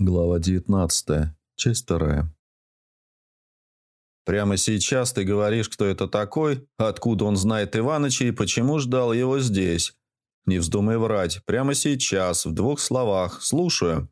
Глава 19. Часть 2. «Прямо сейчас ты говоришь, кто это такой, откуда он знает Иваныча и почему ждал его здесь. Не вздумай врать. Прямо сейчас, в 2 словах. Слушаю».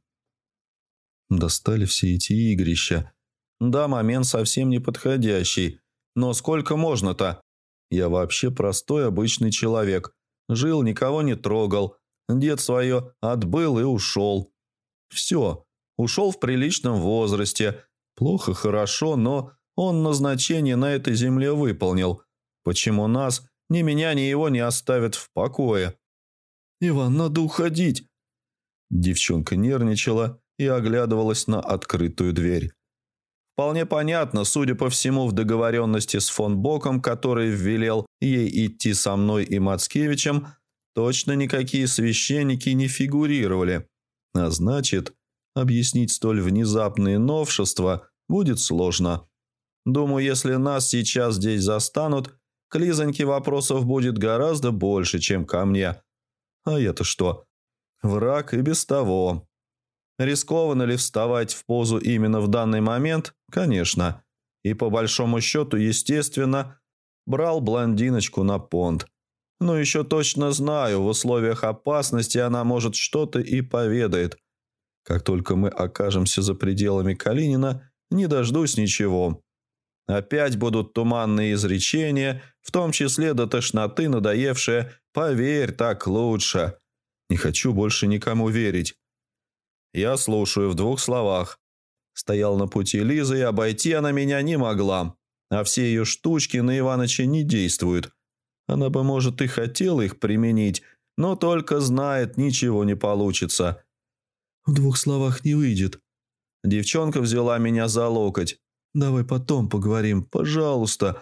Достали все эти игрища. Да, момент совсем неподходящий. Но сколько можно-то? Я вообще простой обычный человек. Жил, никого не трогал. Дед свое отбыл и ушел. Все. Ушел в приличном возрасте. Плохо, хорошо, но он назначение на этой земле выполнил. Почему нас, ни меня, ни его не оставят в покое? «Иван, надо уходить!» Девчонка нервничала и оглядывалась на открытую дверь. Вполне понятно, судя по всему, в договоренности с фон Боком, который велел ей идти со мной и Мацкевичем, точно никакие священники не фигурировали. А значит, объяснить столь внезапные новшества будет сложно. Думаю, если нас сейчас здесь застанут, к Лизоньке вопросов будет гораздо больше, чем ко мне. А это что? Враг и без того. Рискованно ли вставать в позу именно в данный момент? Конечно. И по большому счету, естественно, брал блондиночку на понт. Но еще точно знаю, в условиях опасности она может что-то и поведает. Как только мы окажемся за пределами Калинина, не дождусь ничего. Опять будут туманные изречения, в том числе до тошноты надоевшие «поверь, так лучше». Не хочу больше никому верить. Я слушаю в 2 словах. Стоял на пути Лизы, и обойти она меня не могла. А все ее штучки на Иваныча не действуют. Она бы, может, и хотела их применить, но только знает, ничего не получится. «В 2 словах не выйдет». Девчонка взяла меня за локоть. «Давай потом поговорим, пожалуйста».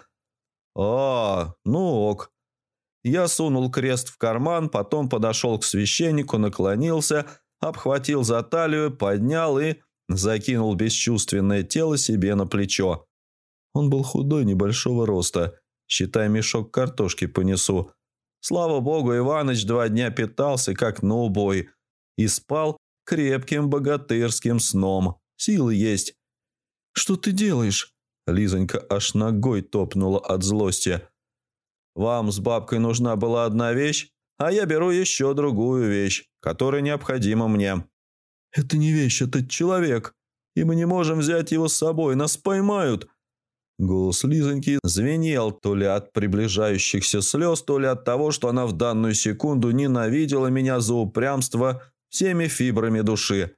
Ну ок». Я сунул крест в карман, потом подошел к священнику, наклонился, обхватил за талию, поднял и закинул бесчувственное тело себе на плечо. Он был худой, небольшого роста. Считай, мешок картошки понесу. Слава богу, Иваныч 2 дня питался, как на убой, и спал крепким богатырским сном. Силы есть. «Что ты делаешь?» Лизонька аж ногой топнула от злости. «Вам с бабкой нужна была одна вещь, а я беру еще другую вещь, которая необходима мне». «Это не вещь, это человек, и мы не можем взять его с собой, нас поймают». Голос Лизоньки звенел то ли от приближающихся слез, то ли от того, что она в данную секунду ненавидела меня за упрямство всеми фибрами души.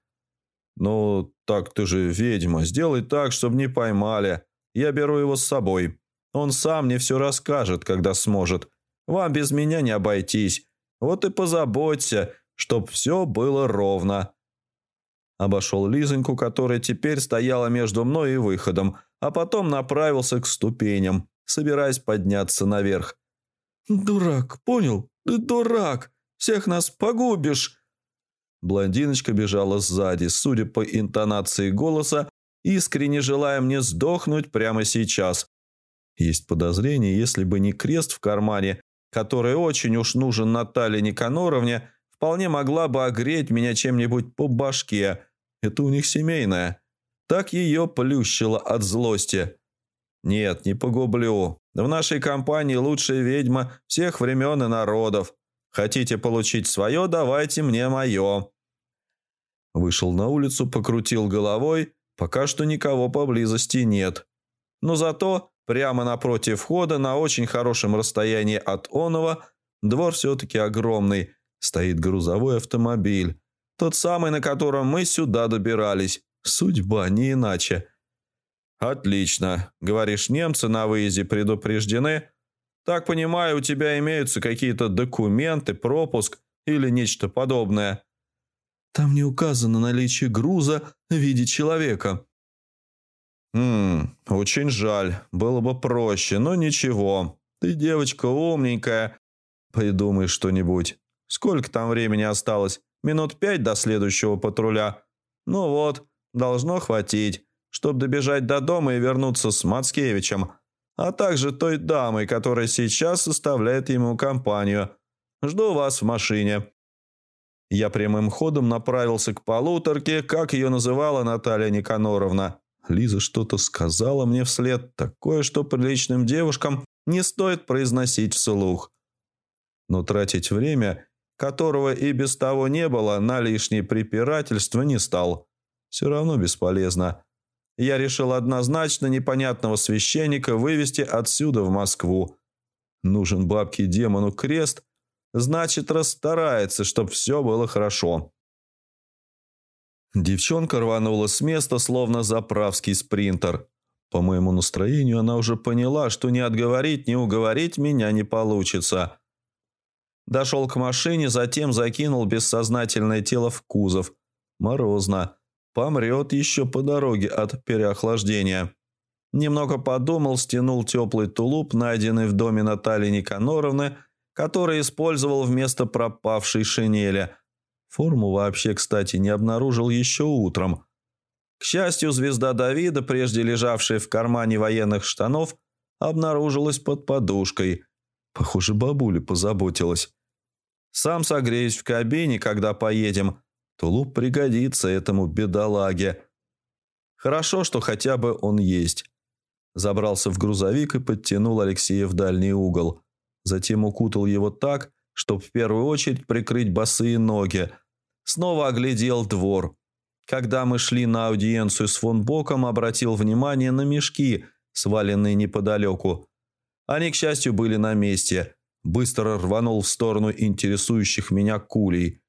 «Ну, так ты же ведьма, сделай так, чтобы не поймали. Я беру его с собой. Он сам мне все расскажет, когда сможет. Вам без меня не обойтись. Вот и позаботься, чтоб все было ровно». Обошел Лизоньку, которая теперь стояла между мной и выходом, а потом направился к ступеням, собираясь подняться наверх. «Дурак, понял? Ты дурак! Всех нас погубишь!» Блондиночка бежала сзади, судя по интонации голоса, искренне желая мне сдохнуть прямо сейчас. Есть подозрение, если бы не крест в кармане, который очень уж нужен Наталье Никаноровне, вполне могла бы огреть меня чем-нибудь по башке. Это у них семейное. Так ее плющило от злости. Нет, не погублю. В нашей компании лучшая ведьма всех времен и народов. Хотите получить свое, давайте мне мое. Вышел на улицу, покрутил головой. Пока что никого поблизости нет. Но зато прямо напротив входа, на очень хорошем расстоянии от оного, двор все-таки огромный, стоит грузовой автомобиль. Тот самый, на котором мы сюда добирались. Судьба, не иначе. «Отлично. Говоришь, немцы на выезде предупреждены? Так понимаю, у тебя имеются какие-то документы, пропуск или нечто подобное?» «Там не указано наличие груза в виде человека». Очень жаль. Было бы проще, но ничего. Ты девочка умненькая. Придумай что-нибудь. Сколько там времени осталось? Минут 5 до следующего патруля. Ну вот, должно хватить, чтобы добежать до дома и вернуться с Мацкевичем, а также той дамой, которая сейчас составляет ему компанию. Жду вас в машине». Я прямым ходом направился к полуторке, как ее называла Наталья Никаноровна. Лиза что-то сказала мне вслед, такое, что приличным девушкам не стоит произносить вслух. Но тратить время, которого и без того не было, на лишние препирательства не стал. Все равно бесполезно. Я решил однозначно непонятного священника вывести отсюда в Москву. Нужен бабке-демону крест, значит, расстарается, чтоб все было хорошо. Девчонка рванула с места, словно заправский спринтер. По моему настроению она уже поняла, что ни отговорить, ни уговорить меня не получится. Дошел к машине, затем закинул бессознательное тело в кузов. Морозно. Помрет еще по дороге от переохлаждения. Немного подумал, стянул теплый тулуп, найденный в доме Натальи Никаноровны, который использовал вместо пропавшей шинели. Форму вообще, кстати, не обнаружил еще утром. К счастью, звезда Давида, прежде лежавшая в кармане военных штанов, обнаружилась под подушкой. Похоже, бабуля позаботилась. Сам согреюсь в кабине, когда поедем. Тулуп пригодится этому бедолаге. Хорошо, что хотя бы он есть. Забрался в грузовик и подтянул Алексея в дальний угол. Затем укутал его так, чтобы в первую очередь прикрыть босые ноги. Снова оглядел двор. Когда мы шли на аудиенцию с фон Боком, обратил внимание на мешки, сваленные неподалеку. Они, к счастью, были на месте. Быстро рванул в сторону интересующих меня кулей.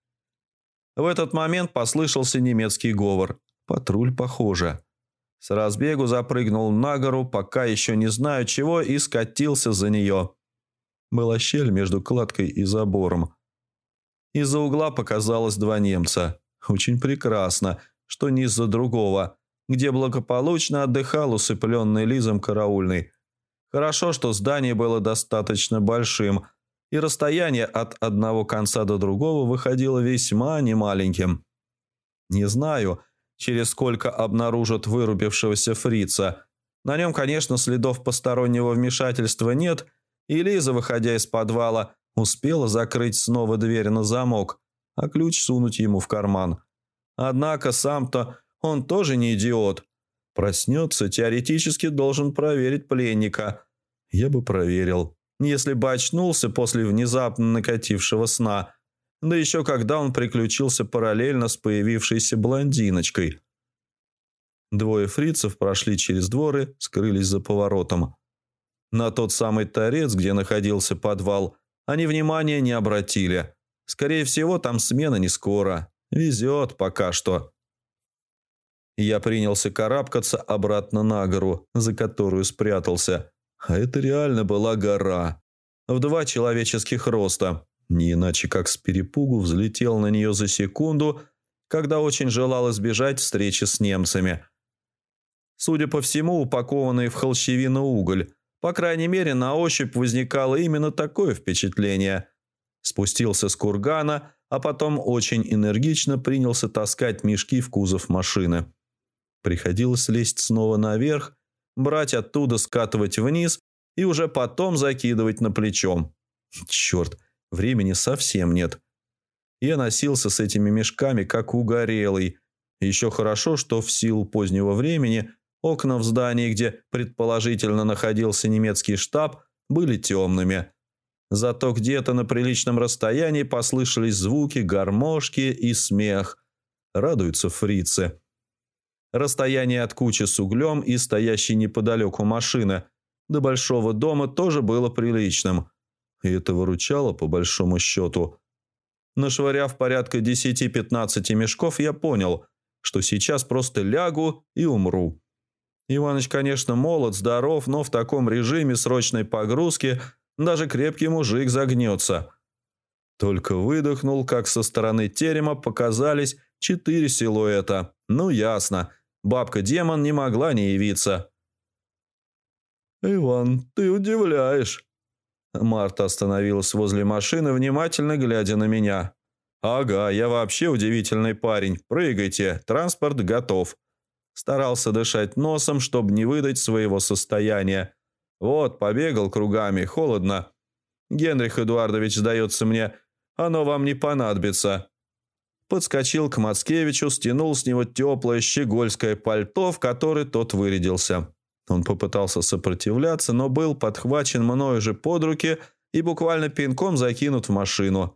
В этот момент послышался немецкий говор. Патруль, похоже. С разбегу запрыгнул на гору, пока еще не знаю чего, и скатился за нее. Была щель между кладкой и забором. Из-за угла показалось два немца. Очень прекрасно, что не из-за другого, где благополучно отдыхал усыпленный Лизом караульный. Хорошо, что здание было достаточно большим, и расстояние от одного конца до другого выходило весьма немаленьким. Не знаю, через сколько обнаружат вырубившегося фрица. На нем, конечно, следов постороннего вмешательства нет, и Лиза, выходя из подвала, успела закрыть снова дверь на замок, а ключ сунуть ему в карман. Однако сам-то он тоже не идиот. Проснется, теоретически должен проверить пленника. Я бы проверил, если бы очнулся после внезапно накатившего сна, да еще когда он приключился параллельно с появившейся блондиночкой. Двое фрицев прошли через двор и скрылись за поворотом. На тот самый торец, где находился подвал, они внимания не обратили. Скорее всего, там смена не скоро. Везет пока что. Я принялся карабкаться обратно на гору, за которую спрятался. А это реально была гора. В 2 человеческих роста. Не иначе как с перепугу взлетел на нее за секунду, когда очень желал избежать встречи с немцами. Судя по всему, упакованный в холщевину уголь. По крайней мере, на ощупь возникало именно такое впечатление. Спустился с кургана, а потом очень энергично принялся таскать мешки в кузов машины. Приходилось лезть снова наверх, брать оттуда, скатывать вниз и уже потом закидывать на плечо. Черт, времени совсем нет. Я носился с этими мешками, как угорелый. Еще хорошо, что в силу позднего времени окна в здании, где предположительно находился немецкий штаб, были темными. Зато где-то на приличном расстоянии послышались звуки, гармошки и смех. Радуются фрицы. Расстояние от кучи с углем и стоящей неподалеку машины до большого дома тоже было приличным. И это выручало по большому счету. Нашвыряв порядка 10-15 мешков, я понял, что сейчас просто лягу и умру. Иваныч, конечно, молод, здоров, но в таком режиме срочной погрузки даже крепкий мужик загнется. Только выдохнул, как со стороны терема показались 4 силуэта. Ну, ясно. Бабка-демон не могла не явиться. «Иван, ты удивляешь». Марта остановилась возле машины, внимательно глядя на меня. «Ага, я вообще удивительный парень. Прыгайте, транспорт готов». Старался дышать носом, чтобы не выдать своего состояния. Вот, побегал кругами, холодно. Генрих Эдуардович, сдается мне, оно вам не понадобится. подскочил к Мацкевичу, стянул с него теплое щегольское пальто, в которое тот вырядился. Он попытался сопротивляться, но был подхвачен мною же под руки и буквально пинком закинут в машину.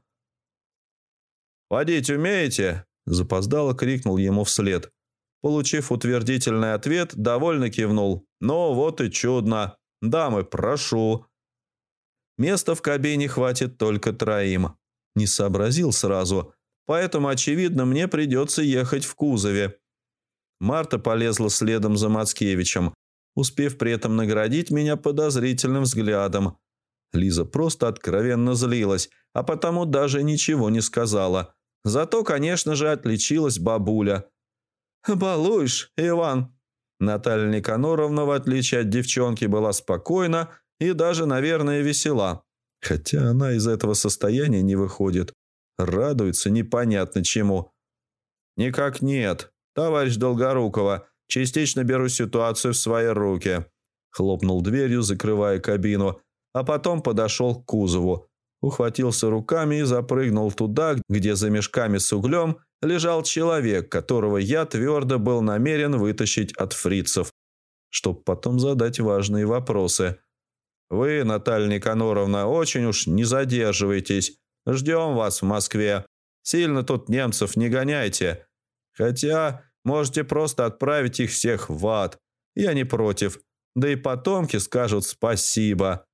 «Водить умеете?» – запоздало крикнул ему вслед. Получив утвердительный ответ, довольно кивнул. «Ну, вот и чудно. Дамы, прошу». Места в кабине хватит только 3. Не сообразил сразу, поэтому, очевидно, мне придется ехать в кузове. Марта полезла следом за Мацкевичем, успев при этом наградить меня подозрительным взглядом. Лиза просто откровенно злилась, а потому даже ничего не сказала. Зато, конечно же, отличилась бабуля. «Балуешь, Иван!» Наталья Никаноровна, в отличие от девчонки, была спокойна и даже, наверное, весела. Хотя она из этого состояния не выходит. Радуется непонятно чему. «Никак нет, товарищ Долгорукова. Частично беру ситуацию в свои руки». Хлопнул дверью, закрывая кабину, а потом подошел к кузову. Ухватился руками и запрыгнул туда, где за мешками с углем лежал человек, которого я твердо был намерен вытащить от фрицев, чтобы потом задать важные вопросы. «Вы, Наталья Никаноровна, очень уж не задерживайтесь. Ждем вас в Москве. Сильно тут немцев не гоняйте. Хотя можете просто отправить их всех в ад. Я не против. Да и потомки скажут спасибо».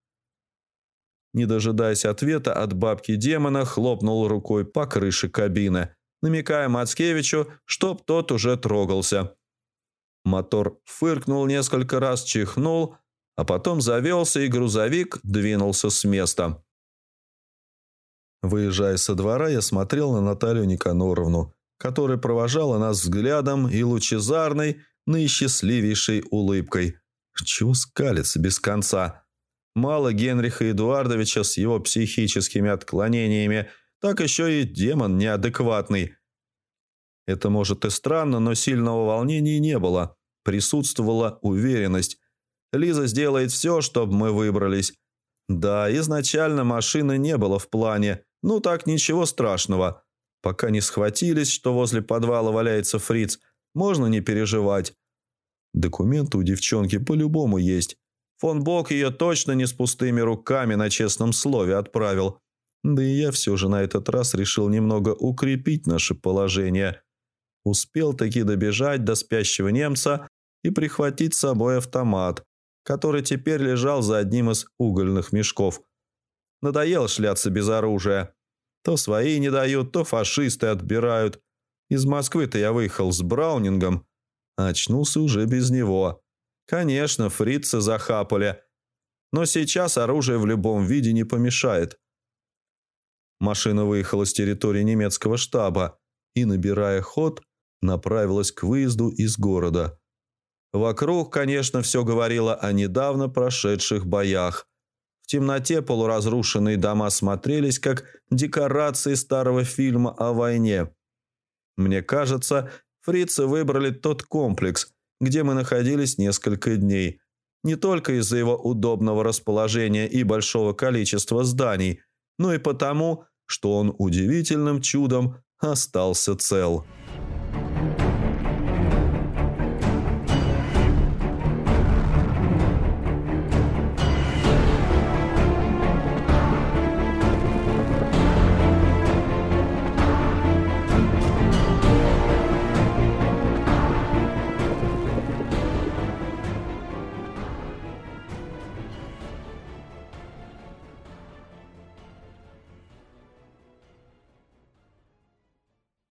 Не дожидаясь ответа от бабки-демона, хлопнул рукой по крыше кабины, намекая Мацкевичу, чтоб тот уже трогался. Мотор фыркнул несколько раз, чихнул, а потом завелся, и грузовик двинулся с места. Выезжая со двора, я смотрел на Наталью Никаноровну, которая провожала нас взглядом и лучезарной, наисчастливейшей улыбкой. Чего скалится без конца? Мало Генриха Эдуардовича с его психическими отклонениями, так еще и демон неадекватный. Это, может, и странно, но сильного волнения не было. Присутствовала уверенность. Лиза сделает все, чтобы мы выбрались. Да, изначально машины не было в плане. Ну так, ничего страшного. Пока не схватились, что возле подвала валяется фриц, можно не переживать. Документы у девчонки по-любому есть. Фон Бок ее точно не с пустыми руками на честном слове отправил. Да и я все же на этот раз решил немного укрепить наше положение. Успел таки добежать до спящего немца и прихватить с собой автомат, который теперь лежал за одним из угольных мешков. Надоело шляться без оружия. То свои не дают, то фашисты отбирают. Из Москвы-то я выехал с Браунингом, а очнулся уже без него. Конечно, фрицы захапали, но сейчас оружие в любом виде не помешает. Машина выехала с территории немецкого штаба и, набирая ход, направилась к выезду из города. Вокруг, конечно, все говорило о недавно прошедших боях. В темноте полуразрушенные дома смотрелись как декорации старого фильма о войне. Мне кажется, фрицы выбрали тот комплекс, где мы находились несколько дней, не только из-за его удобного расположения и большого количества зданий, но и потому, что он удивительным чудом остался цел.